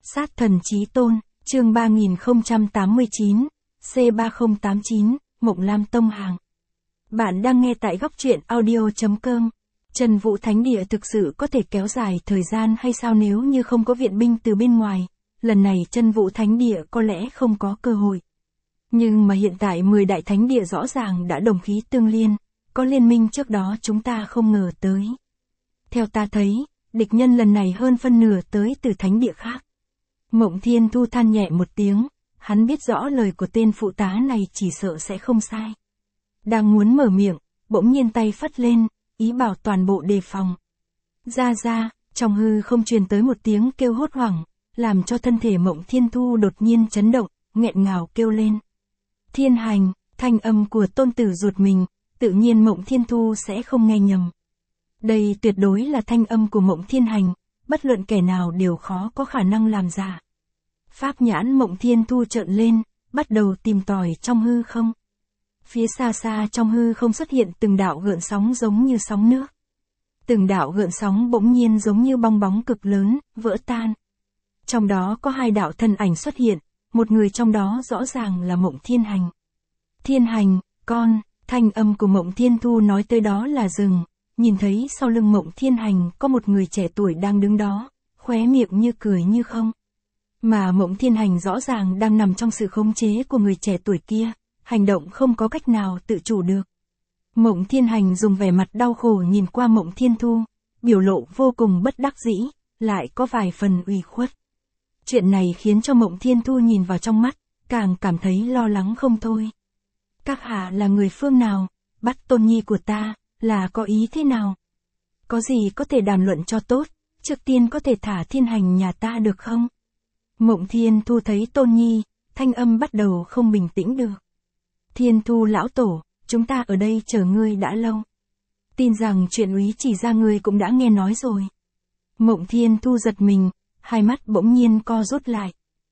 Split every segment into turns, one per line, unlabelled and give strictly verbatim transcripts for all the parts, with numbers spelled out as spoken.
Sát thần chí tôn, chương ba nghìn không trăm tám mươi chín, C ba không tám chín, Mộng Lam Tông Hàng. Bạn đang nghe tại góc truyện audio chấm com. Trần Vũ Thánh Địa thực sự có thể kéo dài thời gian hay sao nếu như không có viện binh từ bên ngoài, lần này Trần Vũ Thánh Địa có lẽ không có cơ hội. Nhưng mà hiện tại mười đại thánh địa rõ ràng đã đồng khí tương liên, có liên minh trước đó chúng ta không ngờ tới. Theo ta thấy, địch nhân lần này hơn phân nửa tới từ thánh địa khác. Mộng Thiên Thu than nhẹ một tiếng, hắn biết rõ lời của tên phụ tá này chỉ sợ sẽ không sai. Đang muốn mở miệng, bỗng nhiên tay phất lên, ý bảo toàn bộ đề phòng. Ra ra, trong hư không truyền tới một tiếng kêu hốt hoảng, làm cho thân thể Mộng Thiên Thu đột nhiên chấn động, nghẹn ngào kêu lên. Thiên hành, thanh âm của tôn tử ruột mình, tự nhiên Mộng Thiên Thu sẽ không nghe nhầm. Đây tuyệt đối là thanh âm của Mộng Thiên Hành, bất luận kẻ nào đều khó có khả năng làm giả. Pháp nhãn Mộng Thiên Thu trợn lên, bắt đầu tìm tòi trong hư không. Phía xa xa trong hư không xuất hiện từng đạo gợn sóng giống như sóng nước. Từng đạo gợn sóng bỗng nhiên giống như bong bóng cực lớn, vỡ tan. Trong đó có hai đạo thân ảnh xuất hiện, một người trong đó rõ ràng là Mộng Thiên Hành. Thiên Hành, con, thanh âm của Mộng Thiên Thu nói tới đó là rừng. Nhìn thấy sau lưng Mộng Thiên Hành có một người trẻ tuổi đang đứng đó, khóe miệng như cười như không. Mà Mộng Thiên Hành rõ ràng đang nằm trong sự khống chế của người trẻ tuổi kia, hành động không có cách nào tự chủ được. Mộng Thiên Hành dùng vẻ mặt đau khổ nhìn qua Mộng Thiên Thu, biểu lộ vô cùng bất đắc dĩ, lại có vài phần ủy khuất. Chuyện này khiến cho Mộng Thiên Thu nhìn vào trong mắt, càng cảm thấy lo lắng không thôi. Các hạ là người phương nào, bắt tôn nhi của ta, là có ý thế nào? Có gì có thể đàm luận cho tốt, trước tiên có thể thả Thiên Hành nhà ta được không? Mộng Thiên Thu thấy Tôn Nhi, thanh âm bắt đầu không bình tĩnh được. Thiên Thu lão tổ, chúng ta ở đây chờ ngươi đã lâu. Tin rằng chuyện úy chỉ ra ngươi cũng đã nghe nói rồi. Mộng Thiên Thu giật mình, hai mắt bỗng nhiên co rút lại.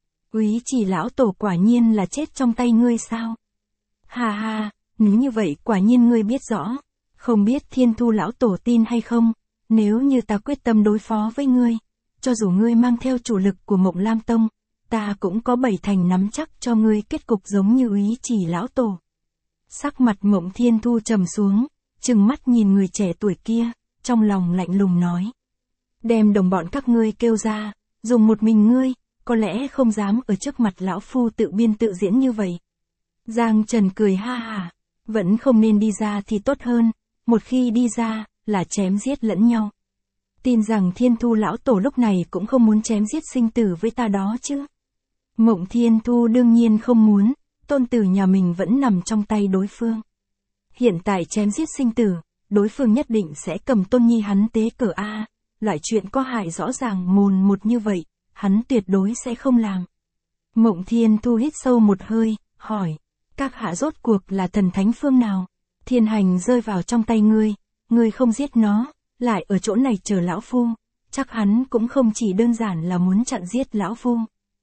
Úy chỉ lão tổ quả nhiên là chết trong tay ngươi sao? Hà hà, nếu như vậy quả nhiên ngươi biết rõ. Không biết Thiên Thu lão tổ tin hay không, nếu như ta quyết tâm đối phó với ngươi, cho dù ngươi mang theo chủ lực của Mộng Lam Tông, ta cũng có bảy thành nắm chắc cho ngươi kết cục giống như úy chỉ lão tổ. Sắc mặt Mộng Thiên Thu trầm xuống, trừng mắt nhìn người trẻ tuổi kia, trong lòng lạnh lùng nói. Đem đồng bọn các ngươi kêu ra, dùng một mình ngươi, có lẽ không dám ở trước mặt lão phu tự biên tự diễn như vậy. Giang Trần cười ha hả, vẫn không nên đi ra thì tốt hơn. Một khi đi ra, là chém giết lẫn nhau. Tin rằng Thiên Thu lão tổ lúc này cũng không muốn chém giết sinh tử với ta đó chứ. Mộng Thiên Thu đương nhiên không muốn, tôn tử nhà mình vẫn nằm trong tay đối phương. Hiện tại chém giết sinh tử, đối phương nhất định sẽ cầm tôn nhi hắn tế cờ A, loại chuyện có hại rõ ràng mồn một như vậy, hắn tuyệt đối sẽ không làm. Mộng Thiên Thu hít sâu một hơi, hỏi, các hạ rốt cuộc là thần thánh phương nào? Thiên Hành rơi vào trong tay ngươi, ngươi không giết nó, lại ở chỗ này chờ lão phu, chắc hắn cũng không chỉ đơn giản là muốn chặn giết lão phu.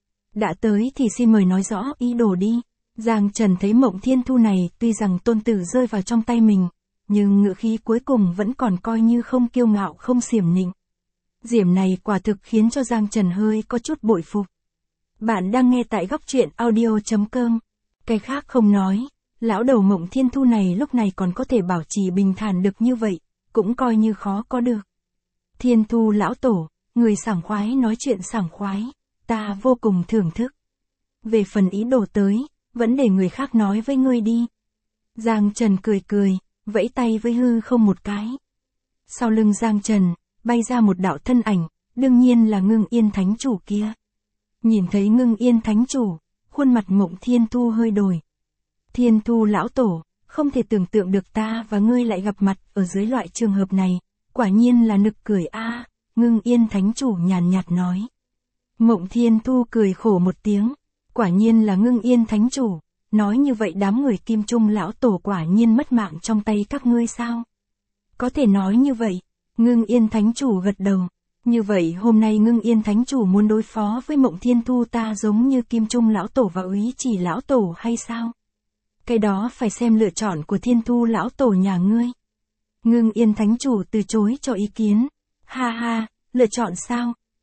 Đã tới thì xin mời nói rõ ý đồ đi. Giang Trần thấy Mộng Thiên Thu này tuy rằng tôn tử rơi vào trong tay mình, nhưng ngữ khí cuối cùng vẫn còn coi như không kiêu ngạo không xiểm nịnh. Điểm này quả thực khiến cho Giang Trần hơi có chút bội phục. Bạn đang nghe tại góc truyện audio chấm com. Cái khác không nói. Lão đầu Mộng Thiên Thu này lúc này còn có thể bảo trì bình thản được như vậy, cũng coi như khó có được. Thiên Thu lão tổ, người sảng khoái nói chuyện sảng khoái, ta vô cùng thưởng thức. Về phần ý đồ tới, vẫn để người khác nói với ngươi đi. Giang Trần cười cười, vẫy tay với hư không một cái. Sau lưng Giang Trần, bay ra một đạo thân ảnh, đương nhiên là Ngưng Yên Thánh Chủ kia. Nhìn thấy Ngưng Yên Thánh Chủ, khuôn mặt Mộng Thiên Thu hơi đổi. Thiên Thu lão tổ, không thể tưởng tượng được ta và ngươi lại gặp mặt ở dưới loại trường hợp này, quả nhiên là nực cười a. À, Ngưng Yên Thánh Chủ nhàn nhạt nói. Mộng Thiên Thu cười khổ một tiếng, quả nhiên là Ngưng Yên Thánh Chủ, nói như vậy đám người Kim Trung lão tổ quả nhiên mất mạng trong tay các ngươi sao? Có thể nói như vậy, Ngưng Yên Thánh Chủ gật đầu, như vậy hôm nay Ngưng Yên Thánh Chủ muốn đối phó với Mộng Thiên Thu ta giống như Kim Trung lão tổ và úy chỉ lão tổ hay sao? Cái đó phải xem lựa chọn của Thiên Thu lão tổ nhà ngươi. Ngưng Yên Thánh Chủ từ chối cho ý kiến. Ha ha, lựa chọn sao?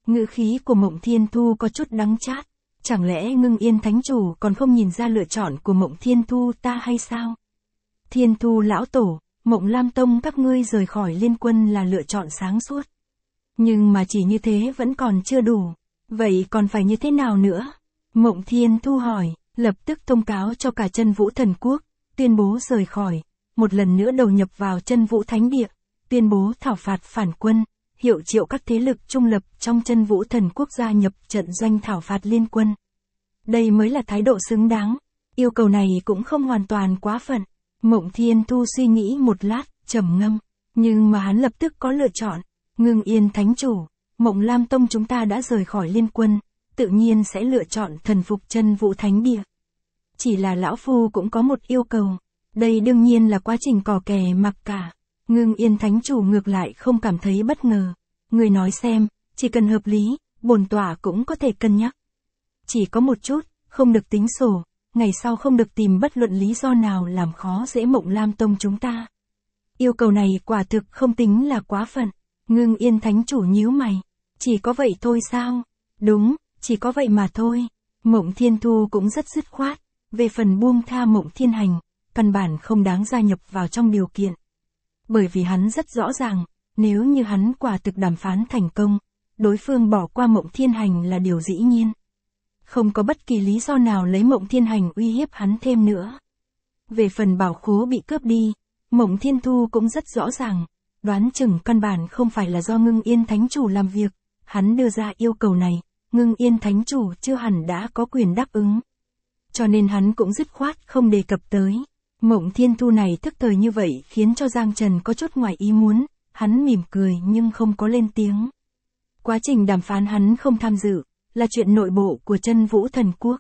Ngữ khí của Mộng Thiên Thu có chút đắng chát. Chẳng lẽ Ngưng Yên Thánh Chủ còn không nhìn ra lựa chọn của Mộng Thiên Thu ta hay sao? Thiên Thu lão tổ, Mộng Lam Tông các ngươi rời khỏi liên quân là lựa chọn sáng suốt. Nhưng mà chỉ như thế vẫn còn chưa đủ. Vậy còn phải như thế nào nữa? Mộng Thiên Thu hỏi, lập tức thông cáo cho cả Chân Vũ Thần Quốc, tuyên bố rời khỏi, một lần nữa đầu nhập vào Chân Vũ Thánh Địa, tuyên bố thảo phạt phản quân, hiệu triệu các thế lực trung lập trong Chân Vũ Thần Quốc gia nhập trận doanh thảo phạt liên quân. Đây mới là thái độ xứng đáng. Yêu cầu này cũng không hoàn toàn quá phận. Mộng Thiên Thu suy nghĩ một lát, trầm ngâm, nhưng mà hắn lập tức có lựa chọn. Ngưng Yên Thánh Chủ, Mộng Lam Tông chúng ta đã rời khỏi liên quân, tự nhiên sẽ lựa chọn thần phục Chân Vũ Thánh Địa. Chỉ là lão phu cũng có một yêu cầu, đây đương nhiên là quá trình cò kè mặc cả. Ngưng Yên Thánh Chủ ngược lại không cảm thấy bất ngờ. Người nói xem, chỉ cần hợp lý, bổn tọa cũng có thể cân nhắc. Chỉ có một chút, không được tính sổ, ngày sau không được tìm bất luận lý do nào làm khó dễ Mộng Lam Tông chúng ta. Yêu cầu này quả thực không tính là quá phận. Ngưng Yên Thánh Chủ nhíu mày. Chỉ có vậy thôi sao? Đúng, chỉ có vậy mà thôi. Mộng Thiên Thu cũng rất dứt khoát. Về phần buông tha Mộng Thiên Hành, căn bản không đáng gia nhập vào trong điều kiện. Bởi vì hắn rất rõ ràng, nếu như hắn quả thực đàm phán thành công, đối phương bỏ qua Mộng Thiên Hành là điều dĩ nhiên. Không có bất kỳ lý do nào lấy Mộng Thiên Hành uy hiếp hắn thêm nữa. Về phần bảo khố bị cướp đi, Mộng Thiên Thu cũng rất rõ ràng, đoán chừng căn bản không phải là do Ngưng Yên Thánh Chủ làm việc, hắn đưa ra yêu cầu này, Ngưng Yên Thánh Chủ chưa hẳn đã có quyền đáp ứng. Cho nên hắn cũng dứt khoát không đề cập tới. Mộng Thiên Thu này thức thời như vậy khiến cho Giang Trần có chút ngoài ý muốn, hắn mỉm cười nhưng không có lên tiếng. Quá trình đàm phán hắn không tham dự, là chuyện nội bộ của Chân Vũ Thần Quốc.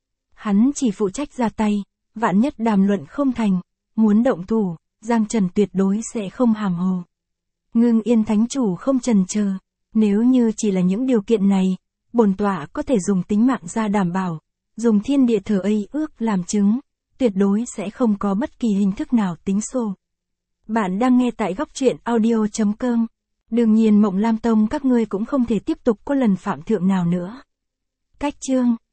Hắn chỉ phụ trách ra tay, vạn nhất đàm luận không thành, muốn động thủ, Giang Trần tuyệt đối sẽ không hàm hồ. Ngưng Yên Thánh Chủ không chần chờ, nếu như chỉ là những điều kiện này, bổn tọa có thể dùng tính mạng ra đảm bảo, dùng thiên địa thờ ây ước làm chứng, tuyệt đối sẽ không có bất kỳ hình thức nào tính xô. Bạn đang nghe tại góc truyện audio chấm com. Đương nhiên Mộng Lam Tông các ngươi cũng không thể tiếp tục có lần phạm thượng nào nữa. Cách chương